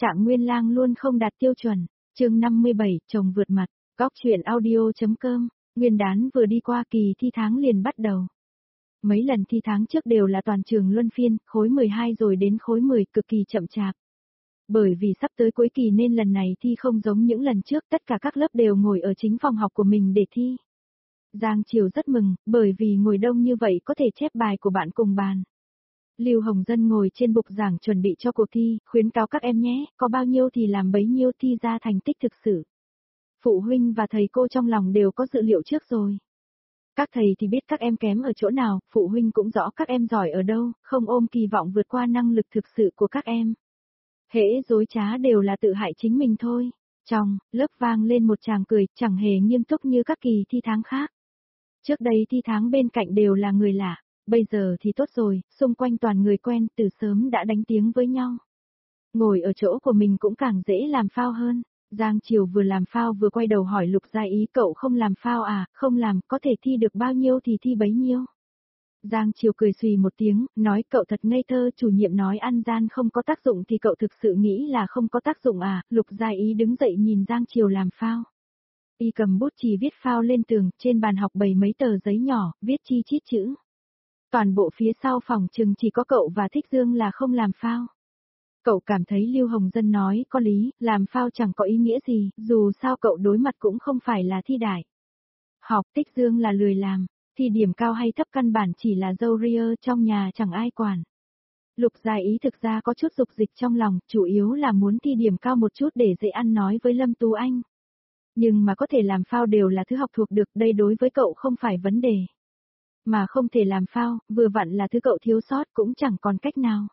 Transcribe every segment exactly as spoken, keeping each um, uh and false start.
Trạng Nguyên Lang luôn không đạt tiêu chuẩn. Chương năm mươi bảy, chồng vượt mặt. Góc truyện audio.com. Nguyên đán vừa đi qua, kỳ thi tháng liền bắt đầu. Mấy lần thi tháng trước đều là toàn trường luân phiên, khối mười hai rồi đến khối mười, cực kỳ chậm chạp. Bởi vì sắp tới cuối kỳ nên lần này thi không giống những lần trước, tất cả các lớp đều ngồi ở chính phòng học của mình để thi. Giang Triều rất mừng, bởi vì ngồi đông như vậy có thể chép bài của bạn cùng bàn. Lưu Hồng Dân ngồi trên bục giảng chuẩn bị cho cuộc thi, khuyến cáo các em nhé, có bao nhiêu thì làm bấy nhiêu, thi ra thành tích thực sự. Phụ huynh và thầy cô trong lòng đều có dự liệu trước rồi. Các thầy thì biết các em kém ở chỗ nào, phụ huynh cũng rõ các em giỏi ở đâu, không ôm kỳ vọng vượt qua năng lực thực sự của các em. Hễ dối trá đều là tự hại chính mình thôi. Trong lớp vang lên một tràng cười, chẳng hề nghiêm túc như các kỳ thi tháng khác. Trước đây thi tháng bên cạnh đều là người lạ, bây giờ thì tốt rồi, xung quanh toàn người quen, từ sớm đã đánh tiếng với nhau. Ngồi ở chỗ của mình cũng càng dễ làm phao hơn. Giang Triều vừa làm phao vừa quay đầu hỏi Lục Gia Ý, cậu không làm phao à? Không làm, có thể thi được bao nhiêu thì thi bấy nhiêu. Giang Triều cười xùy một tiếng, nói cậu thật ngây thơ, chủ nhiệm nói ăn gian không có tác dụng thì cậu thực sự nghĩ là không có tác dụng à? Lục Gia Ý đứng dậy nhìn Giang Triều làm phao. Y cầm bút chì viết phao lên tường, trên bàn học bày mấy tờ giấy nhỏ, viết chi chít chữ. Toàn bộ phía sau phòng chừng chỉ có cậu và Thích Dương là không làm phao. Cậu cảm thấy Lưu Hồng Dân nói có lý, làm phao chẳng có ý nghĩa gì, dù sao cậu đối mặt cũng không phải là thi đại. Học. Thích Dương là lười làm, thi điểm cao hay thấp căn bản chỉ là dâu ria trong nhà chẳng ai quản. Lục Gia Ý thực ra có chút dục dịch trong lòng, chủ yếu là muốn thi điểm cao một chút để dễ ăn nói với Lâm Tú Anh. Nhưng mà có thể làm phao đều là thứ học thuộc được, đây đối với cậu không phải vấn đề. Mà không thể làm phao, vừa vặn là thứ cậu thiếu sót cũng chẳng còn cách nào.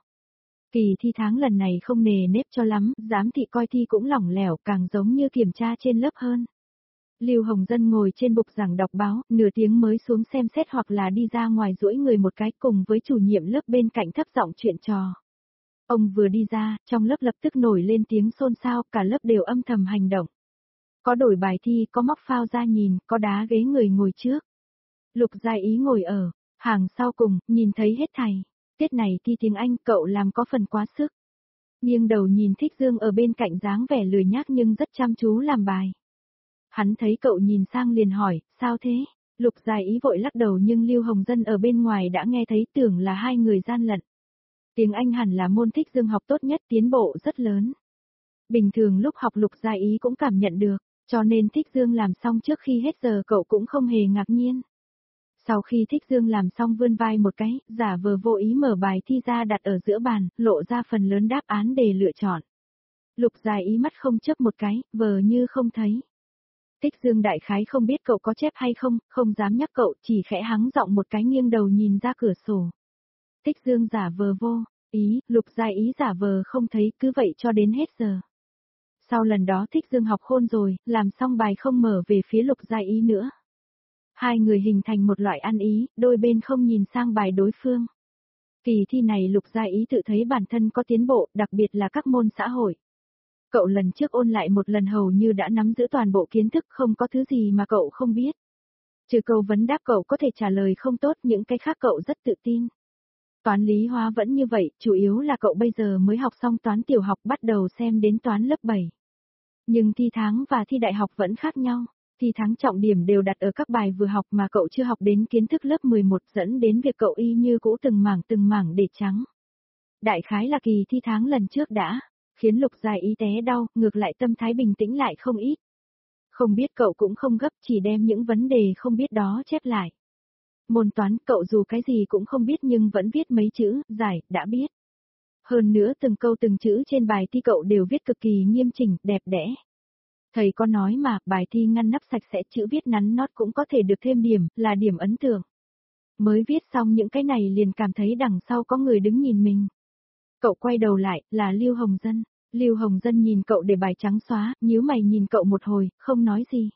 Kỳ thi tháng lần này không nề nếp cho lắm, giám thị coi thi cũng lỏng lẻo, càng giống như kiểm tra trên lớp hơn. Lưu Hồng Dân ngồi trên bục giảng đọc báo, nửa tiếng mới xuống xem xét hoặc là đi ra ngoài duỗi người một cái cùng với chủ nhiệm lớp bên cạnh thấp giọng chuyện trò. Ông vừa đi ra, trong lớp lập tức nổi lên tiếng xôn xao, cả lớp đều âm thầm hành động. Có đổi bài thi, có móc phao ra nhìn, có đá ghế người ngồi trước. Lục Gia Ý ngồi ở hàng sau cùng, nhìn thấy hết thảy. Tiết này thi tiếng Anh cậu làm có phần quá sức. Nghiêng đầu nhìn Thích Dương ở bên cạnh dáng vẻ lười nhác nhưng rất chăm chú làm bài. Hắn thấy cậu nhìn sang liền hỏi, sao thế? Lục Gia Ý vội lắc đầu nhưng Lưu Hồng Dân ở bên ngoài đã nghe thấy, tưởng là hai người gian lận. Tiếng Anh hẳn là môn Thích Dương học tốt nhất, tiến bộ rất lớn. Bình thường lúc học Lục Gia Ý cũng cảm nhận được, cho nên Thích Dương làm xong trước khi hết giờ cậu cũng không hề ngạc nhiên. Sau khi Thích Dương làm xong vươn vai một cái, giả vờ vô ý mở bài thi ra đặt ở giữa bàn, lộ ra phần lớn đáp án để lựa chọn. Lục Gia Ý mắt không chớp một cái, vờ như không thấy. Thích Dương đại khái không biết cậu có chép hay không, không dám nhắc cậu, chỉ khẽ hắng giọng một cái nghiêng đầu nhìn ra cửa sổ. Thích Dương giả vờ vô ý, Lục Gia Ý giả vờ không thấy, cứ vậy cho đến hết giờ. Sau lần đó Thích Dương học khôn rồi, làm xong bài không mở về phía Lục Gia Ý nữa. Hai người hình thành một loại ăn ý, đôi bên không nhìn sang bài đối phương. Kỳ thi này Lục Gia Ý tự thấy bản thân có tiến bộ, đặc biệt là các môn xã hội. Cậu lần trước ôn lại một lần hầu như đã nắm giữ toàn bộ kiến thức, không có thứ gì mà cậu không biết. Trừ câu vấn đáp cậu có thể trả lời không tốt, những cái khác cậu rất tự tin. Toán lý hóa vẫn như vậy, chủ yếu là cậu bây giờ mới học xong toán tiểu học, bắt đầu xem đến toán lớp bảy. Nhưng thi tháng và thi đại học vẫn khác nhau. Thi tháng trọng điểm đều đặt ở các bài vừa học mà cậu chưa học đến kiến thức lớp mười một, dẫn đến việc cậu y như cũ từng mảng từng mảng để trắng. Đại khái là kỳ thi tháng lần trước đã khiến Lục Gia Ý té đau, ngược lại tâm thái bình tĩnh lại không ít. Không biết cậu cũng không gấp, chỉ đem những vấn đề không biết đó chép lại. Môn toán cậu dù cái gì cũng không biết nhưng vẫn viết mấy chữ, giải, đã biết. Hơn nữa từng câu từng chữ trên bài thi cậu đều viết cực kỳ nghiêm chỉnh, đẹp đẽ. Thầy có nói mà, bài thi ngăn nắp sạch sẽ, chữ viết nắn nót cũng có thể được thêm điểm, là điểm ấn tượng. Mới viết xong những cái này liền cảm thấy đằng sau có người đứng nhìn mình. Cậu quay đầu lại, là Lưu Hồng Dân. Lưu Hồng Dân nhìn cậu để bài trắng xóa, nhíu mày nhìn cậu một hồi, không nói gì.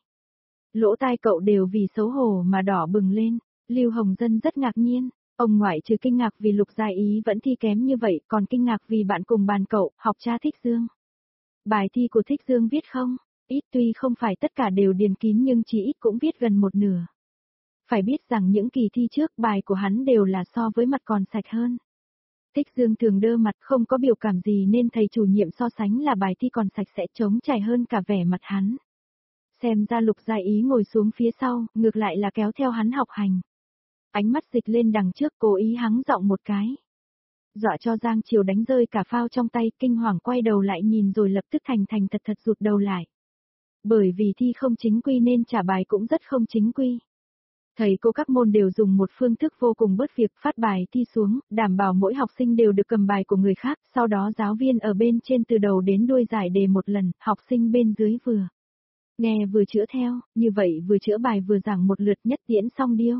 Lỗ tai cậu đều vì xấu hổ mà đỏ bừng lên. Lưu Hồng Dân rất ngạc nhiên, ông ngoại trừ kinh ngạc vì Lục Gia Ý vẫn thi kém như vậy, còn kinh ngạc vì bạn cùng bàn cậu, học cha Thích Dương. Bài thi của Thích Dương viết không? Ít, tuy không phải tất cả đều điền kín nhưng chỉ ít cũng viết gần một nửa. Phải biết rằng những kỳ thi trước bài của hắn đều là so với mặt còn sạch hơn. Thích Dương thường đơ mặt không có biểu cảm gì nên thầy chủ nhiệm so sánh là bài thi còn sạch sẽ trống trải hơn cả vẻ mặt hắn. Xem ra Lục Gia Ý ngồi xuống phía sau, ngược lại là kéo theo hắn học hành. Ánh mắt dịch lên đằng trước cố ý hắng giọng một cái. Dọa cho Giang Triều đánh rơi cả phao trong tay, kinh hoàng quay đầu lại nhìn rồi lập tức thành thành thật thật rụt đầu lại. Bởi vì thi không chính quy nên trả bài cũng rất không chính quy. Thầy cô các môn đều dùng một phương thức vô cùng bớt việc phát bài thi xuống, đảm bảo mỗi học sinh đều được cầm bài của người khác, sau đó giáo viên ở bên trên từ đầu đến đuôi giải đề một lần, học sinh bên dưới vừa nghe vừa chữa theo, như vậy vừa chữa bài vừa giảng một lượt nhất tiễn xong điêu.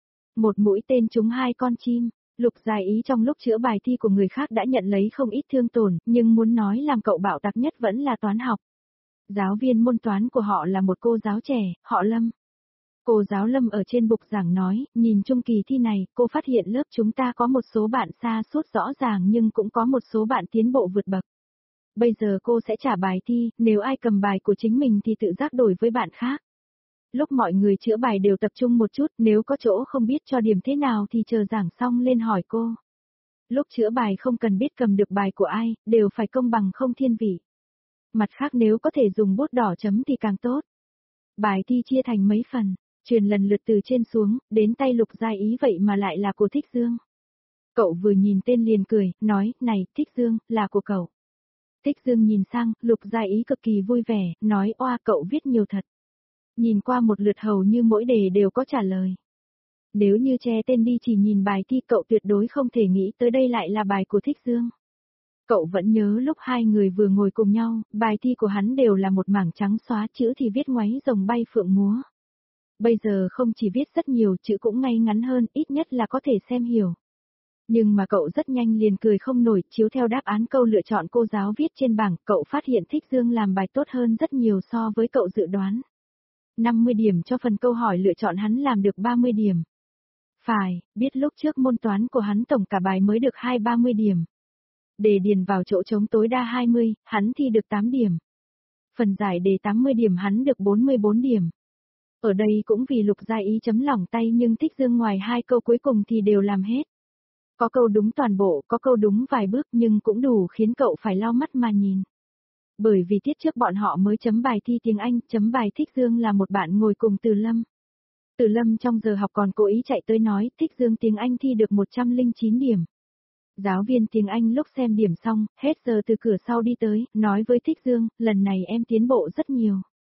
Một mũi tên trúng hai con chim, Lục Gia Ý trong lúc chữa bài thi của người khác đã nhận lấy không ít thương tổn, nhưng muốn nói làm cậu bạo tạc nhất vẫn là toán học. Giáo viên môn toán của họ là một cô giáo trẻ, họ Lâm. Cô giáo Lâm ở trên bục giảng nói, nhìn chung kỳ thi này, cô phát hiện lớp chúng ta có một số bạn xa sút rõ ràng nhưng cũng có một số bạn tiến bộ vượt bậc. Bây giờ cô sẽ trả bài thi, nếu ai cầm bài của chính mình thì tự giác đổi với bạn khác. Lúc mọi người chữa bài đều tập trung một chút, nếu có chỗ không biết cho điểm thế nào thì chờ giảng xong lên hỏi cô. Lúc chữa bài không cần biết cầm được bài của ai, đều phải công bằng không thiên vị. Mặt khác nếu có thể dùng bút đỏ chấm thì càng tốt. Bài thi chia thành mấy phần, truyền lần lượt từ trên xuống, đến tay Lục Gia Ý vậy mà lại là của Thích Dương. Cậu vừa nhìn tên liền cười, nói, này, Thích Dương, là của cậu. Thích Dương nhìn sang, Lục Gia Ý cực kỳ vui vẻ, nói, oa cậu viết nhiều thật. Nhìn qua một lượt hầu như mỗi đề đều có trả lời. Nếu như che tên đi chỉ nhìn bài thi cậu tuyệt đối không thể nghĩ tới đây lại là bài của Thích Dương. Cậu vẫn nhớ lúc hai người vừa ngồi cùng nhau, bài thi của hắn đều là một mảng trắng xóa chữ thì viết ngoáy rồng bay phượng múa. Bây giờ không chỉ viết rất nhiều chữ cũng ngay ngắn hơn, ít nhất là có thể xem hiểu. Nhưng mà cậu rất nhanh liền cười không nổi, chiếu theo đáp án câu lựa chọn cô giáo viết trên bảng, cậu phát hiện Thích Dương làm bài tốt hơn rất nhiều so với cậu dự đoán. năm mươi điểm cho phần câu hỏi lựa chọn hắn làm được ba mươi điểm. Phải, biết lúc trước môn toán của hắn tổng cả bài mới được hai ba mươi điểm. Để điền vào chỗ trống tối đa hai mươi, hắn thi được tám điểm. Phần giải đề tám mươi điểm hắn được bốn mươi bốn điểm. Ở đây cũng vì Lục Gia Ý chấm lỏng tay nhưng Thích Dương ngoài hai câu cuối cùng thì đều làm hết. Có câu đúng toàn bộ, có câu đúng vài bước nhưng cũng đủ khiến cậu phải lau mắt mà nhìn. Bởi vì tiết trước bọn họ mới chấm bài thi tiếng Anh, chấm bài Thích Dương là một bạn ngồi cùng Từ Lâm. Từ Lâm trong giờ học còn cố ý chạy tới nói Thích Dương tiếng Anh thi được một trăm lẻ chín điểm. Giáo viên tiếng Anh lúc xem điểm xong, hết giờ từ cửa sau đi tới, nói với Thích Dương, lần này em tiến bộ rất nhiều.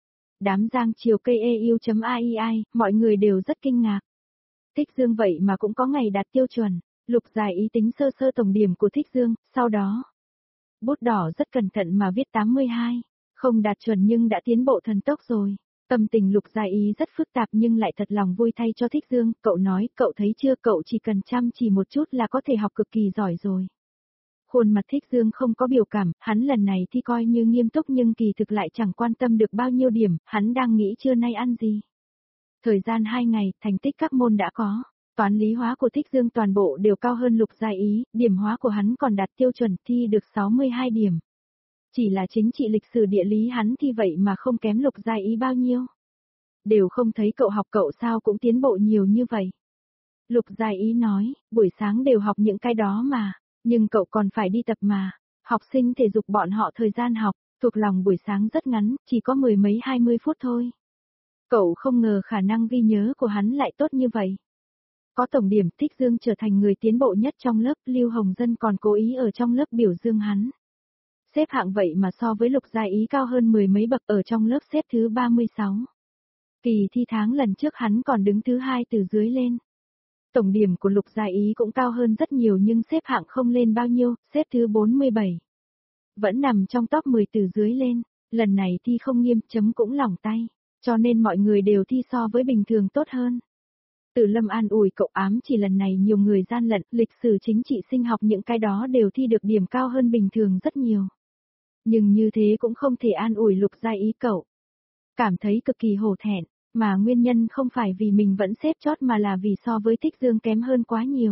Đám Giang Triều K E U.a i i, mọi người đều rất kinh ngạc. Thích Dương vậy mà cũng có ngày đạt tiêu chuẩn. Lục Gia Ý tính sơ sơ tổng điểm của Thích Dương, sau đó. Bút đỏ rất cẩn thận mà viết tám mươi hai, không đạt chuẩn nhưng đã tiến bộ thần tốc rồi. Tâm tình Lục Gia Ý rất phức tạp nhưng lại thật lòng vui thay cho Thích Dương, cậu nói, cậu thấy chưa, cậu chỉ cần chăm chỉ một chút là có thể học cực kỳ giỏi rồi. Khuôn mặt Thích Dương không có biểu cảm, hắn lần này thì coi như nghiêm túc nhưng kỳ thực lại chẳng quan tâm được bao nhiêu điểm, hắn đang nghĩ trưa nay ăn gì. Thời gian hai ngày, thành tích các môn đã có. Toán lý hóa của Thích Dương toàn bộ đều cao hơn Lục Gia Ý, điểm hóa của hắn còn đạt tiêu chuẩn thi được sáu mươi hai điểm. Chỉ là chính trị lịch sử địa lý hắn thi vậy mà không kém Lục Gia Ý bao nhiêu. Đều không thấy cậu học cậu sao cũng tiến bộ nhiều như vậy. Lục Gia Ý nói, buổi sáng đều học những cái đó mà, nhưng cậu còn phải đi tập mà. Học sinh thể dục bọn họ thời gian học, thuộc lòng buổi sáng rất ngắn, chỉ có mười mấy hai mươi phút thôi. Cậu không ngờ khả năng ghi nhớ của hắn lại tốt như vậy. Có tổng điểm, Thích Dương trở thành người tiến bộ nhất trong lớp, Lưu Hồng Dân còn cố ý ở trong lớp biểu dương hắn. Xếp hạng vậy mà so với Lục Gia Ý cao hơn mười mấy bậc, ở trong lớp xếp thứ ba mươi sáu. Kỳ thi tháng lần trước hắn còn đứng thứ hai từ dưới lên. Tổng điểm của Lục Gia Ý cũng cao hơn rất nhiều nhưng xếp hạng không lên bao nhiêu, xếp thứ bốn mươi bảy. Vẫn nằm trong top mười từ dưới lên, lần này thi không nghiêm, chấm cũng lỏng tay, cho nên mọi người đều thi so với bình thường tốt hơn. Từ Lâm an ủi cậu, ám chỉ lần này nhiều người gian lận, lịch sử chính trị sinh học những cái đó đều thi được điểm cao hơn bình thường rất nhiều. Nhưng như thế cũng không thể an ủi Lục Gia Ý cậu. Cảm thấy cực kỳ hổ thẹn, mà nguyên nhân không phải vì mình vẫn xếp chót mà là vì so với Thích Dương kém hơn quá nhiều.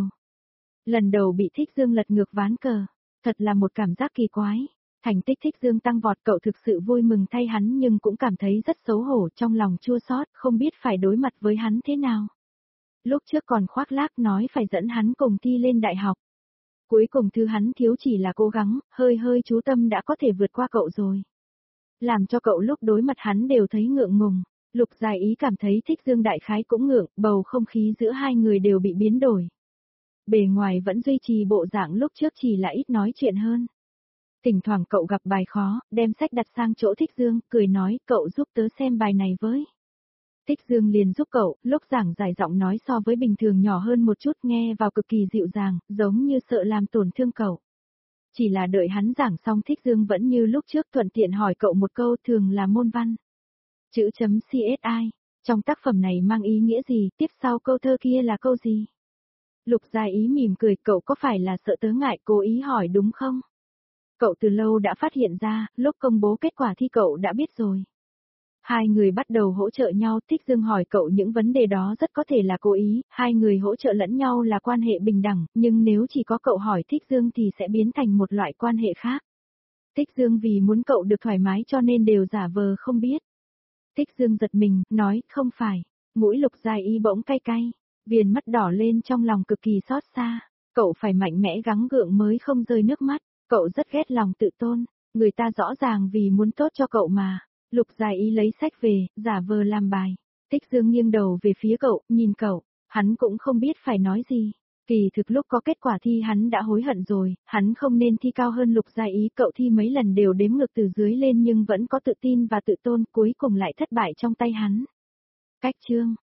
Lần đầu bị Thích Dương lật ngược ván cờ, thật là một cảm giác kỳ quái. Thành tích Thích Dương tăng vọt cậu thực sự vui mừng thay hắn nhưng cũng cảm thấy rất xấu hổ trong lòng chua xót, không biết phải đối mặt với hắn thế nào. Lúc trước còn khoác lác nói phải dẫn hắn cùng thi lên đại học. Cuối cùng thứ hắn thiếu chỉ là cố gắng, hơi hơi chú tâm đã có thể vượt qua cậu rồi. Làm cho cậu lúc đối mặt hắn đều thấy ngượng ngùng. Lục Dài Ý cảm thấy Thích Dương đại khái cũng ngượng, bầu không khí giữa hai người đều bị biến đổi. Bề ngoài vẫn duy trì bộ dạng lúc trước, chỉ là ít nói chuyện hơn. Thỉnh thoảng cậu gặp bài khó, đem sách đặt sang chỗ Thích Dương, cười nói, cậu giúp tớ xem bài này với. Thích Dương liền giúp cậu, lúc giảng giải giọng nói so với bình thường nhỏ hơn một chút, nghe vào cực kỳ dịu dàng, giống như sợ làm tổn thương cậu. Chỉ là đợi hắn giảng xong Thích Dương vẫn như lúc trước thuận tiện hỏi cậu một câu, thường là môn văn. Chữ chấm xê ét i, trong tác phẩm này mang ý nghĩa gì, tiếp sau câu thơ kia là câu gì? Lục Dài Ý mỉm cười, cậu có phải là sợ tớ ngại cố ý hỏi đúng không? Cậu từ lâu đã phát hiện ra, lúc công bố kết quả thi cậu đã biết rồi. Hai người bắt đầu hỗ trợ nhau, Thích Dương hỏi cậu những vấn đề đó rất có thể là cố ý, hai người hỗ trợ lẫn nhau là quan hệ bình đẳng, nhưng nếu chỉ có cậu hỏi Thích Dương thì sẽ biến thành một loại quan hệ khác. Thích Dương vì muốn cậu được thoải mái cho nên đều giả vờ không biết. Thích Dương giật mình, nói, không phải. Mũi Lục Dài Y bỗng cay cay, viền mắt đỏ lên, trong lòng cực kỳ xót xa. Cậu phải mạnh mẽ gắng gượng mới không rơi nước mắt. Cậu rất ghét lòng tự tôn, người ta rõ ràng vì muốn tốt cho cậu mà. Lục Dài Y lấy sách về, giả vờ làm bài. Thích Dương nghiêng đầu về phía cậu, nhìn cậu, hắn cũng không biết phải nói gì. Kỳ thực lúc có kết quả thi hắn đã hối hận rồi, hắn không nên thi cao hơn Lục Dài Y, cậu thi mấy lần đều đếm ngược từ dưới lên nhưng vẫn có tự tin và tự tôn, cuối cùng lại thất bại trong tay hắn. Cách chương